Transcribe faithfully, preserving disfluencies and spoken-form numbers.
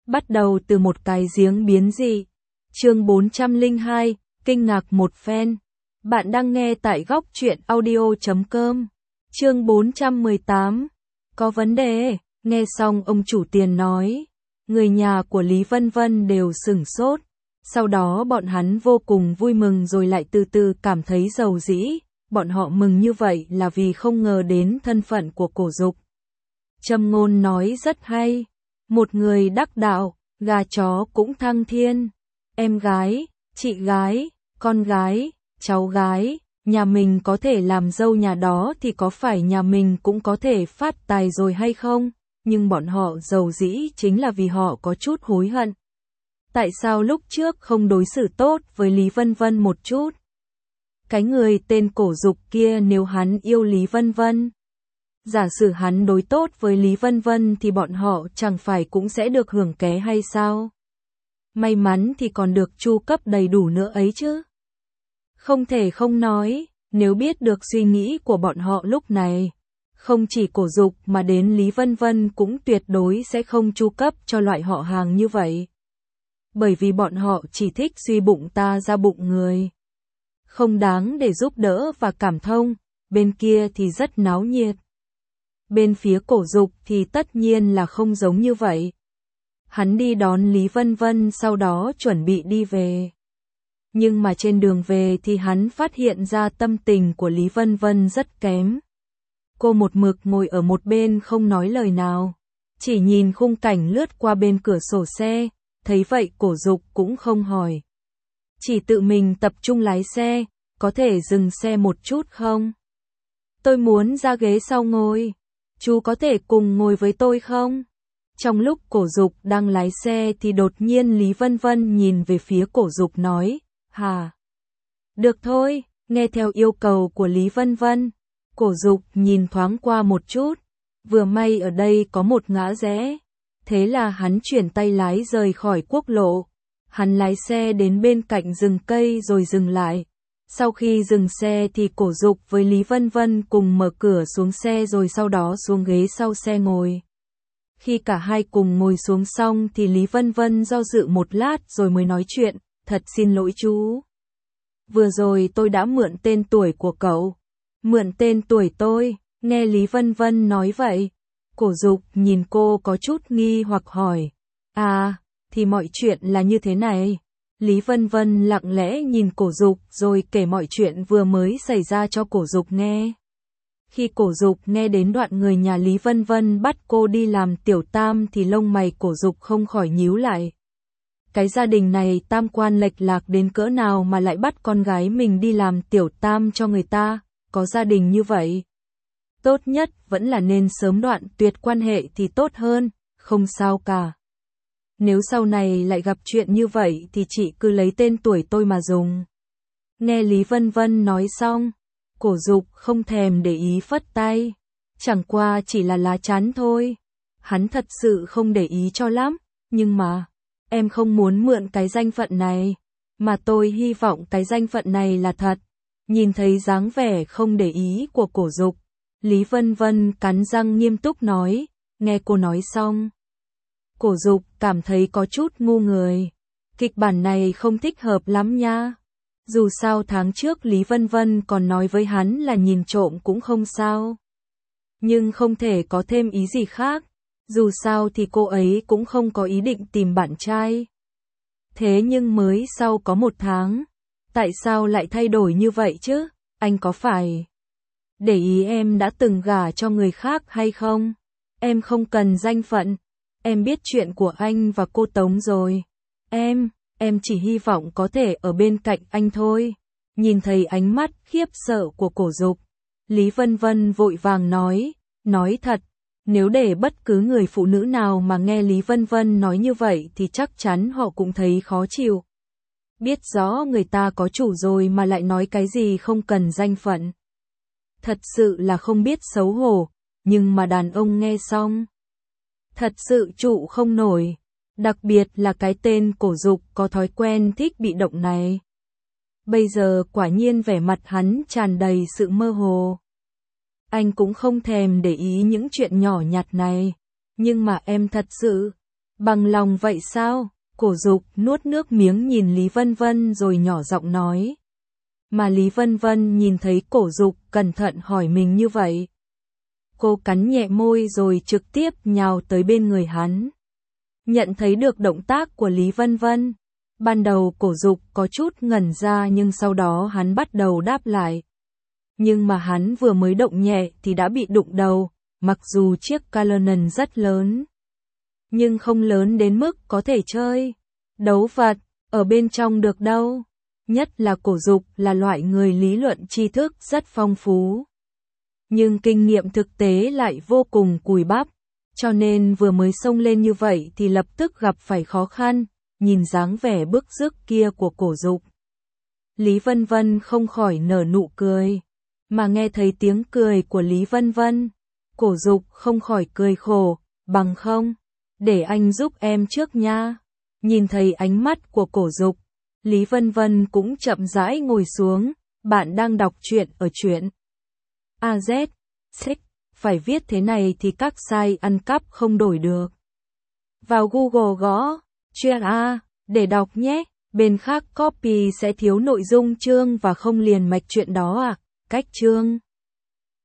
Bắt đầu từ một cái giếng biến dị. Chương bốn trăm lẻ hai, kinh ngạc một phen. Bạn đang nghe tại góc truyện audio chấm com. Chương bốn trăm mười tám. Có vấn đề, nghe xong ông chủ tiền nói. Người nhà của Lý Vân Vân đều sửng sốt. Sau đó bọn hắn vô cùng vui mừng rồi lại từ từ cảm thấy giàu dĩ. Bọn họ mừng như vậy là vì không ngờ đến thân phận của Cổ Dục. Châm ngôn nói rất hay. Một người đắc đạo, gà chó cũng thăng thiên. Em gái, chị gái, con gái, cháu gái, nhà mình có thể làm dâu nhà đó thì có phải nhà mình cũng có thể phát tài rồi hay không? Nhưng bọn họ giàu dĩ chính là vì họ có chút hối hận. Tại sao lúc trước không đối xử tốt với Lý Vân Vân một chút? Cái người tên Cổ Dục kia nếu hắn yêu Lý Vân Vân, giả sử hắn đối tốt với Lý Vân Vân thì bọn họ chẳng phải cũng sẽ được hưởng ké hay sao? May mắn thì còn được chu cấp đầy đủ nữa ấy chứ. Không thể không nói, nếu biết được suy nghĩ của bọn họ lúc này, không chỉ Cổ Dục mà đến Lý Vân Vân cũng tuyệt đối sẽ không chu cấp cho loại họ hàng như vậy. Bởi vì bọn họ chỉ thích suy bụng ta ra bụng người. Không đáng để giúp đỡ và cảm thông, bên kia thì rất náo nhiệt. Bên phía Cổ Dục thì tất nhiên là không giống như vậy. Hắn đi đón Lý Vân Vân sau đó chuẩn bị đi về. Nhưng mà trên đường về thì hắn phát hiện ra tâm tình của Lý Vân Vân rất kém. Cô một mực ngồi ở một bên không nói lời nào. Chỉ nhìn khung cảnh lướt qua bên cửa sổ xe, thấy vậy Cổ Dục cũng không hỏi. Chỉ tự mình tập trung lái xe, có thể dừng xe một chút không? Tôi muốn ra ghế sau ngồi. Chú có thể cùng ngồi với tôi không? Trong lúc Cổ Dục đang lái xe thì đột nhiên Lý Vân Vân nhìn về phía Cổ Dục nói, hà. Được thôi, nghe theo yêu cầu của Lý Vân Vân. Cổ Dục nhìn thoáng qua một chút, vừa may ở đây có một ngã rẽ. Thế là hắn chuyển tay lái rời khỏi quốc lộ. Hắn lái xe đến bên cạnh rừng cây rồi dừng lại. Sau khi dừng xe thì Cổ Dục với Lý Vân Vân cùng mở cửa xuống xe rồi sau đó xuống ghế sau xe ngồi. Khi cả hai cùng ngồi xuống xong thì Lý Vân Vân do dự một lát rồi mới nói chuyện, thật xin lỗi chú. Vừa rồi tôi đã mượn tên tuổi của cậu. Mượn tên tuổi tôi, nghe Lý Vân Vân nói vậy. Cổ Dục nhìn cô có chút nghi hoặc hỏi. À, thì mọi chuyện là như thế này. Lý Vân Vân lặng lẽ nhìn Cổ Dục rồi kể mọi chuyện vừa mới xảy ra cho Cổ Dục nghe. Khi Cổ Dục nghe đến đoạn người nhà Lý Vân Vân bắt cô đi làm tiểu tam thì lông mày Cổ Dục không khỏi nhíu lại. Cái gia đình này tam quan lệch lạc đến cỡ nào mà lại bắt con gái mình đi làm tiểu tam cho người ta, có gia đình như vậy. Tốt nhất vẫn là nên sớm đoạn tuyệt quan hệ thì tốt hơn, không sao cả. Nếu sau này lại gặp chuyện như vậy thì chị cứ lấy tên tuổi tôi mà dùng. Nghe Lý Vân Vân nói xong, Cổ Dục không thèm để ý phất tay. Chẳng qua chỉ là lá chắn thôi. Hắn thật sự không để ý cho lắm, nhưng mà, em không muốn mượn cái danh phận này, mà tôi hy vọng cái danh phận này là thật. Nhìn thấy dáng vẻ không để ý của Cổ Dục, Lý Vân Vân cắn răng nghiêm túc nói, nghe cô nói xong. Cổ Dục cảm thấy có chút ngu người. Kịch bản này không thích hợp lắm nha. Dù sao tháng trước Lý Vân Vân còn nói với hắn là nhìn trộm cũng không sao. Nhưng không thể có thêm ý gì khác. Dù sao thì cô ấy cũng không có ý định tìm bạn trai. Thế nhưng mới sau có một tháng. Tại sao lại thay đổi như vậy chứ? Anh có phải để ý em đã từng gả cho người khác hay không? Em không cần danh phận. Em biết chuyện của anh và cô Tống rồi. Em, em chỉ hy vọng có thể ở bên cạnh anh thôi. Nhìn thấy ánh mắt khiếp sợ của Cổ Dục, Lý Vân Vân vội vàng nói, nói thật, nếu để bất cứ người phụ nữ nào mà nghe Lý Vân Vân nói như vậy thì chắc chắn họ cũng thấy khó chịu. Biết rõ người ta có chủ rồi mà lại nói cái gì không cần danh phận. Thật sự là không biết xấu hổ, nhưng mà đàn ông nghe xong. Thật sự trụ không nổi, đặc biệt là cái tên Cổ Dục có thói quen thích bị động này. Bây giờ quả nhiên vẻ mặt hắn tràn đầy sự mơ hồ. Anh cũng không thèm để ý những chuyện nhỏ nhặt này, nhưng mà em thật sự, Bằng lòng vậy sao? Cổ Dục nuốt nước miếng nhìn Lý Vân Vân rồi nhỏ giọng nói. Mà Lý Vân Vân nhìn thấy Cổ Dục cẩn thận hỏi mình như vậy. Cô cắn nhẹ môi rồi trực tiếp nhào tới bên người hắn. Nhận thấy được động tác của Lý Vân Vân. Ban đầu Cổ Dục có chút ngẩn ra nhưng sau đó hắn bắt đầu đáp lại. Nhưng mà hắn vừa mới động nhẹ thì đã bị đụng đầu, mặc dù chiếc Canon rất lớn. Nhưng không lớn đến mức có thể chơi đấu vật ở bên trong được đâu. Nhất là Cổ Dục là loại người lý luận tri thức rất phong phú. Nhưng kinh nghiệm thực tế lại vô cùng cùi bắp. Cho nên vừa mới xông lên như vậy thì lập tức gặp phải khó khăn, nhìn dáng vẻ bức rứt kia của Cổ Dục. Lý Vân Vân không khỏi nở nụ cười. Mà nghe thấy tiếng cười của Lý Vân Vân, Cổ Dục không khỏi cười khổ, bằng không, để anh giúp em trước nha. Nhìn thấy ánh mắt của Cổ Dục, Lý Vân Vân cũng chậm rãi ngồi xuống, bạn đang đọc truyện ở truyện a zét, sách, phải viết thế này thì các site ăn cắp không đổi được. Vào Google gõ, truyện A, để đọc nhé, bên khác copy sẽ thiếu nội dung chương và không liền mạch truyện đó à, cách chương.